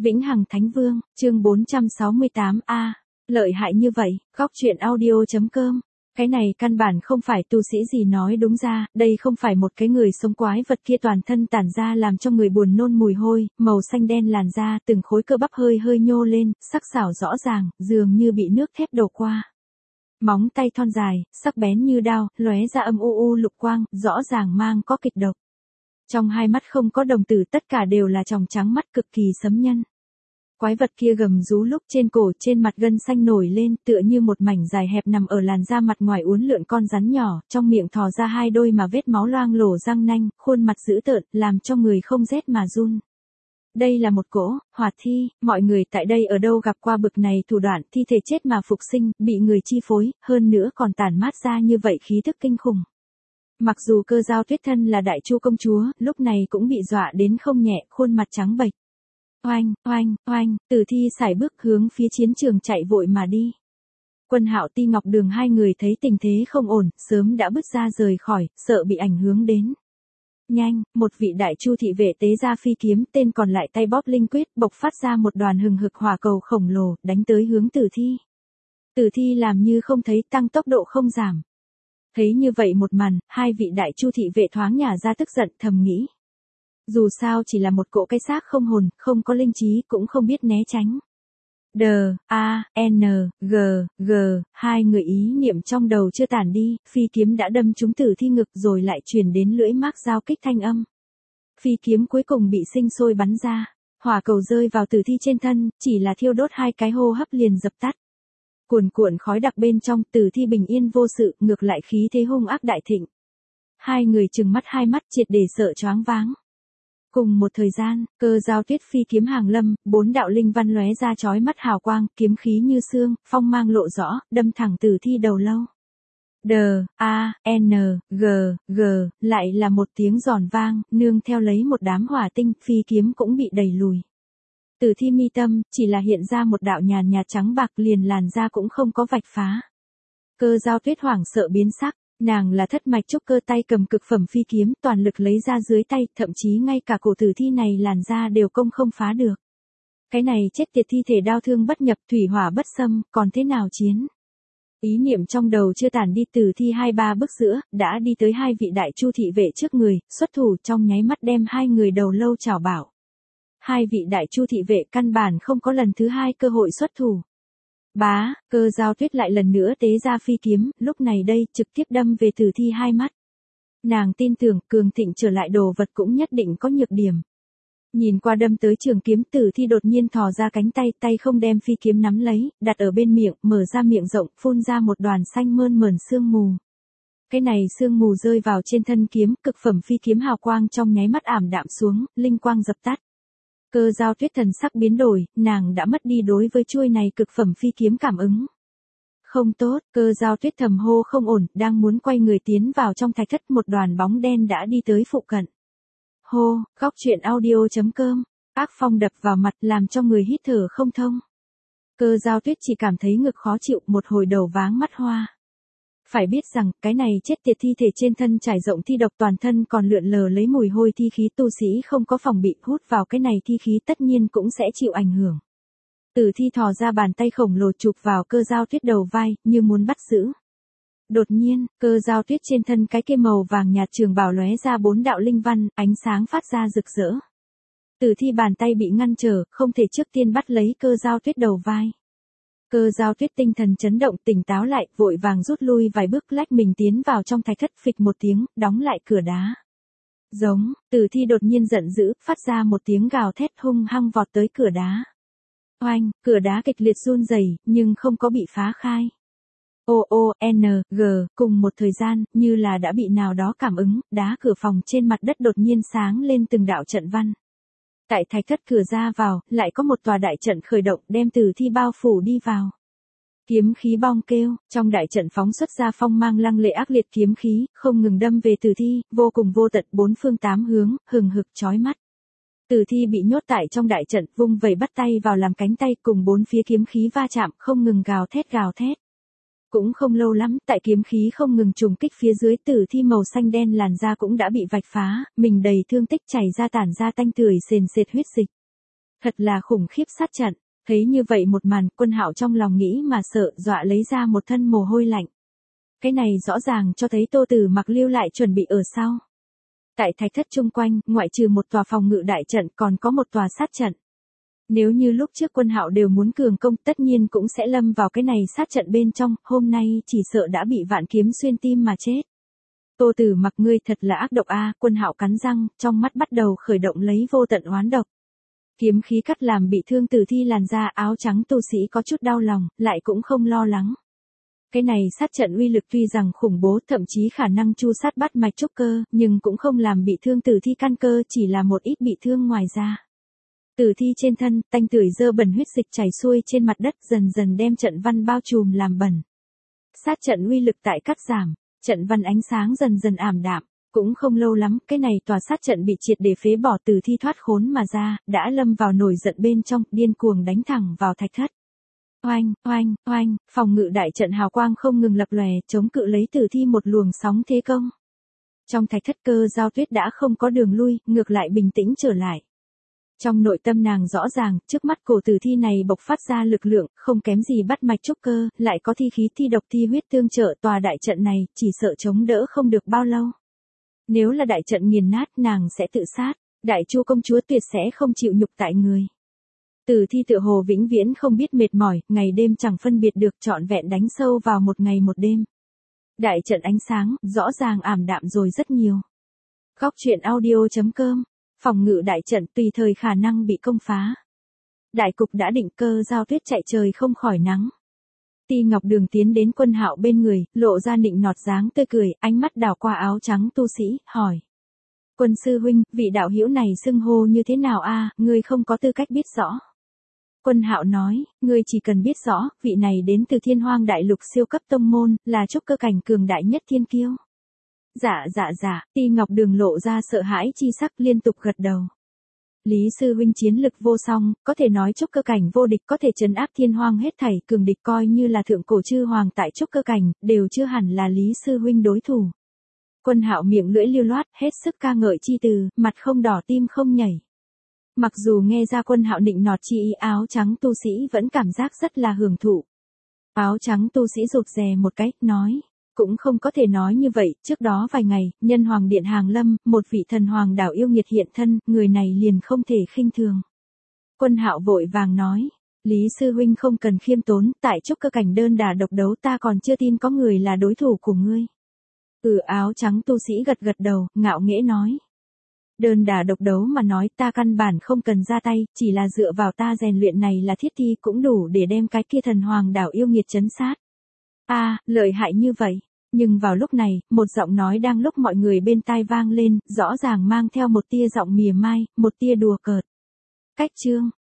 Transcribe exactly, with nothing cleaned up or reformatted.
Vĩnh Hằng Thánh Vương, chương bốn trăm sáu mươi tám A. Lợi hại như vậy, góc truyện audio.com. Cái này căn bản không phải tu sĩ gì nói đúng ra, đây không phải một cái người sống quái vật kia toàn thân tản ra làm cho người buồn nôn mùi hôi, màu xanh đen làn da, từng khối cơ bắp hơi hơi nhô lên, sắc sảo rõ ràng, dường như bị nước thép đổ qua. Móng tay thon dài, sắc bén như đao, lóe ra âm u u lục quang, rõ ràng mang có kịch độc. Trong hai mắt không có đồng tử, tất cả đều là tròng trắng mắt cực kỳ sấm nhân. Quái vật kia gầm rú lúc trên cổ trên mặt gân xanh nổi lên, tựa như một mảnh dài hẹp nằm ở làn da mặt ngoài uốn lượn con rắn nhỏ, trong miệng thò ra hai đôi mà vết máu loang lổ răng nanh, khuôn mặt dữ tợn, làm cho người không rét mà run. Đây là một cỗ hỏa thi, mọi người tại đây ở đâu gặp qua bực này thủ đoạn, thi thể chết mà phục sinh, bị người chi phối, hơn nữa còn tản mát ra như vậy khí thức kinh khủng. Mặc dù Cơ Dao Tuyết thân là Đại Chu công chúa, lúc này cũng bị dọa đến không nhẹ, khuôn mặt trắng bệch. Oanh, oanh, oanh, Tử Thi sải bước hướng phía chiến trường chạy vội mà đi. Quân Hạo Ti Ngọc Đường hai người thấy tình thế không ổn, sớm đã bước ra rời khỏi, sợ bị ảnh hưởng đến. Nhanh, một vị Đại Chu thị vệ tế ra phi kiếm, tên còn lại tay bóp linh quyết, bộc phát ra một đoàn hừng hực hỏa cầu khổng lồ, đánh tới hướng Tử Thi. Tử Thi làm như không thấy, tăng tốc độ không giảm. Thấy như vậy một màn, hai vị Đại Chu thị vệ thoáng nhả ra tức giận, thầm nghĩ. Dù sao chỉ là một cỗ cái xác không hồn, không có linh trí, cũng không biết né tránh. D, A, N, G, G, hai người ý niệm trong đầu chưa tản đi, phi kiếm đã đâm trúng Tử Thi ngực rồi lại truyền đến lưỡi mác giao kích thanh âm. Phi kiếm cuối cùng bị sinh sôi bắn ra, hỏa cầu rơi vào Tử Thi trên thân, chỉ là thiêu đốt hai cái hô hấp liền dập tắt. Cuồn cuộn khói đặc bên trong, Tử Thi bình yên vô sự, ngược lại khí thế hung ác đại thịnh. Hai người trừng mắt hai mắt triệt để sợ choáng váng. Cùng một thời gian, Cơ Dao Tuyết phi kiếm hàng lâm, bốn đạo linh văn lóe ra chói mắt hào quang, kiếm khí như xương, phong mang lộ rõ, đâm thẳng Tử Thi đầu lâu. D, A, N, G, G, lại là một tiếng giòn vang, nương theo lấy một đám hỏa tinh, phi kiếm cũng bị đẩy lùi. Tử Thi mi tâm, chỉ là hiện ra một đạo nhàn nhạt trắng bạc, liền làn da cũng không có vạch phá. Cơ Dao Tuyết hoảng sợ biến sắc, nàng là thất mạch trúc cơ, tay cầm cực phẩm phi kiếm, toàn lực lấy ra dưới tay, thậm chí ngay cả cổ Tử Thi này làn da đều công không phá được. Cái này chết tiệt thi thể đao thương bất nhập, thủy hỏa bất xâm, còn thế nào chiến? Ý niệm trong đầu chưa tản đi, Tử Thi hai ba bước giữa, đã đi tới hai vị Đại Chu thị vệ trước người, xuất thủ trong nháy mắt đem hai người đầu lâu chảo bảo. Hai vị Đại Chu thị vệ căn bản không có lần thứ hai cơ hội xuất thủ. Bá, Cơ Dao Tuyết lại lần nữa tế ra phi kiếm, lúc này đây trực tiếp đâm về Tử Thi hai mắt. Nàng tin tưởng cường thịnh trở lại đồ vật cũng nhất định có nhược điểm. Nhìn qua đâm tới trường kiếm, Tử Thi đột nhiên thò ra cánh tay, tay không đem phi kiếm nắm lấy, đặt ở bên miệng, mở ra miệng rộng, phun ra một đoàn xanh mơn mởn sương mù. Cái này sương mù rơi vào trên thân kiếm, cực phẩm phi kiếm hào quang trong nháy mắt ảm đạm xuống, linh quang dập tắt. Cơ Dao Tuyết thần sắc biến đổi, nàng đã mất đi đối với chuôi này cực phẩm phi kiếm cảm ứng. Không tốt, Cơ Dao Tuyết thầm hô không ổn, đang muốn quay người tiến vào trong thạch thất, một đoàn bóng đen đã đi tới phụ cận. Hô, góc truyện audio.com, ác phong đập vào mặt làm cho người hít thở không thông. Cơ Dao Tuyết chỉ cảm thấy ngực khó chịu, một hồi đầu váng mắt hoa. Phải biết rằng, cái này chết tiệt thi thể trên thân trải rộng thi độc, toàn thân còn lượn lờ lấy mùi hôi thi khí, tu sĩ không có phòng bị, hút vào cái này thi khí tất nhiên cũng sẽ chịu ảnh hưởng. Tử Thi thò ra bàn tay khổng lồ chụp vào Cơ Dao Tuyết đầu vai, như muốn bắt giữ. Đột nhiên, Cơ Dao Tuyết trên thân cái kia màu vàng nhạt trường bào lóe ra bốn đạo linh văn, ánh sáng phát ra rực rỡ. Tử Thi bàn tay bị ngăn trở, không thể trước tiên bắt lấy Cơ Dao Tuyết đầu vai. Cơ Dao Tuyết tinh thần chấn động, tỉnh táo lại, vội vàng rút lui vài bước, lách mình tiến vào trong thạch thất, phịch một tiếng, đóng lại cửa đá. Giống, Tử Thi đột nhiên giận dữ, phát ra một tiếng gào thét, hung hăng vọt tới cửa đá. Oanh, cửa đá kịch liệt run rẩy, nhưng không có bị phá khai. O O N G, cùng một thời gian, như là đã bị nào đó cảm ứng, đá cửa phòng trên mặt đất đột nhiên sáng lên từng đạo trận văn. Tại thạch thất cửa ra vào, lại có một tòa đại trận khởi động, đem Tử Thi bao phủ đi vào. Kiếm khí bong kêu, trong đại trận phóng xuất ra phong mang lăng lệ ác liệt kiếm khí, không ngừng đâm về Tử Thi, vô cùng vô tận, bốn phương tám hướng, hừng hực chói mắt. Tử Thi bị nhốt tại trong đại trận, vung vẩy bắt tay vào làm cánh tay, cùng bốn phía kiếm khí va chạm, không ngừng gào thét gào thét. Cũng không lâu lắm, tại kiếm khí không ngừng trùng kích phía dưới, Tử Thi màu xanh đen làn da cũng đã bị vạch phá, mình đầy thương tích chảy ra, tản ra tanh tưởi sền sệt huyết dịch. Thật là khủng khiếp sát trận, thấy như vậy một màn, Quân Hạo trong lòng nghĩ mà sợ, dọa lấy ra một thân mồ hôi lạnh. Cái này rõ ràng cho thấy Tô Tử Mặc lưu lại chuẩn bị ở sau. Tại thạch thất chung quanh, ngoại trừ một tòa phòng ngự đại trận còn có một tòa sát trận. Nếu như lúc trước Quân Hạo đều muốn cường công, tất nhiên cũng sẽ lâm vào cái này sát trận bên trong, hôm nay chỉ sợ đã bị vạn kiếm xuyên tim mà chết. Tô Tử Mặc ngươi thật là ác độc a, Quân Hạo cắn răng, trong mắt bắt đầu khởi động lấy vô tận oán độc. Kiếm khí cắt làm bị thương Tử Thi làn da, áo trắng tu sĩ có chút đau lòng, lại cũng không lo lắng. Cái này sát trận uy lực tuy rằng khủng bố, thậm chí khả năng chu sát bắt mạch trúc cơ, nhưng cũng không làm bị thương Tử Thi căn cơ, chỉ là một ít bị thương ngoài da. Tử Thi trên thân, tanh tưởi dơ bẩn huyết dịch chảy xuôi trên mặt đất, dần dần đem trận văn bao trùm làm bẩn. Sát trận uy lực tại cắt giảm, trận văn ánh sáng dần dần ảm đạm, cũng không lâu lắm, cái này tòa sát trận bị triệt để phế bỏ, Tử Thi thoát khốn mà ra, đã lâm vào nổi giận bên trong, điên cuồng đánh thẳng vào thạch thất. Oanh, oanh, oanh, phòng ngự đại trận hào quang không ngừng lập lòe, chống cự lấy Tử Thi một luồng sóng thế công. Trong thạch thất Cơ Giao Tuyết đã không có đường lui, ngược lại bình tĩnh trở lại. Trong nội tâm nàng rõ ràng, trước mắt cổ Tử Thi này bộc phát ra lực lượng, không kém gì bắt mạch trúc cơ, lại có thi khí thi độc thi huyết tương trợ, tòa đại trận này, chỉ sợ chống đỡ không được bao lâu. Nếu là đại trận nghiền nát, nàng sẽ tự sát, Đại Chu công chúa tuyệt sẽ không chịu nhục tại người. Tử Thi tựa hồ vĩnh viễn không biết mệt mỏi, ngày đêm chẳng phân biệt được, trọn vẹn đánh sâu vào một ngày một đêm. Đại trận ánh sáng, rõ ràng ảm đạm rồi rất nhiều. Góc truyện audio chấm com, phòng ngự đại trận tùy thời khả năng bị công phá. Đại cục đã định, Cơ Giao Tuyết chạy trời không khỏi nắng. Ti Ngọc Đường tiến đến Quân Hạo bên người, lộ ra nịnh nọt dáng tươi cười, ánh mắt đảo qua áo trắng tu sĩ, hỏi. Quân sư huynh, vị đạo hữu này xưng hô như thế nào a? Ngươi không có tư cách biết rõ. Quân Hạo nói, ngươi chỉ cần biết rõ, vị này đến từ Thiên Hoang Đại Lục siêu cấp tông môn, là trúc cơ cảnh cường đại nhất thiên kiêu. Dạ dạ dạ, Ti Ngọc Đường lộ ra sợ hãi chi sắc, liên tục gật đầu. Lý sư huynh chiến lực vô song, có thể nói trúc cơ cảnh vô địch, có thể trấn áp thiên hoang hết thảy, cường địch coi như là thượng cổ chư hoàng tại trúc cơ cảnh, đều chưa hẳn là Lý sư huynh đối thủ. Quân Hạo miệng lưỡi lưu loát, hết sức ca ngợi chi từ, mặt không đỏ tim không nhảy. Mặc dù nghe ra Quân Hạo nịnh nọt chi ý, áo trắng tu sĩ vẫn cảm giác rất là hưởng thụ. Áo trắng tu sĩ rụt rè một cái, nói. Cũng không có thể nói như vậy, trước đó vài ngày, nhân hoàng điện hàng lâm, một vị thần hoàng đảo yêu nghiệt hiện thân, người này liền không thể khinh thường. Quân Hạo vội vàng nói, Lý sư huynh không cần khiêm tốn, tại trúc cơ cảnh đơn đả độc đấu ta còn chưa tin có người là đối thủ của ngươi. Ừ, áo trắng tu sĩ gật gật đầu, ngạo nghễ nói. Đơn đả độc đấu mà nói, ta căn bản không cần ra tay, chỉ là dựa vào ta rèn luyện này là thiết thi cũng đủ để đem cái kia thần hoàng đảo yêu nghiệt trấn sát. A, à, lợi hại như vậy. Nhưng vào lúc này, một giọng nói đang lúc mọi người bên tai vang lên, rõ ràng mang theo một tia giọng mỉa mai, một tia đùa cợt. Cách chương,